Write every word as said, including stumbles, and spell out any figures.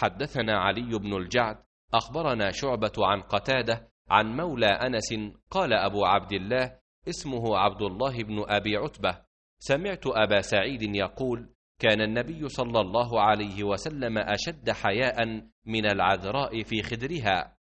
حدثنا علي بن الجعد أخبرنا شعبة عن قتادة عن مولى أنس قال أبو عبد الله اسمه عبد الله بن أبي عتبة: سمعت أبا سعيد يقول: كان النبي صلى الله عليه وسلم أشد حياء من العذراء في خدرها،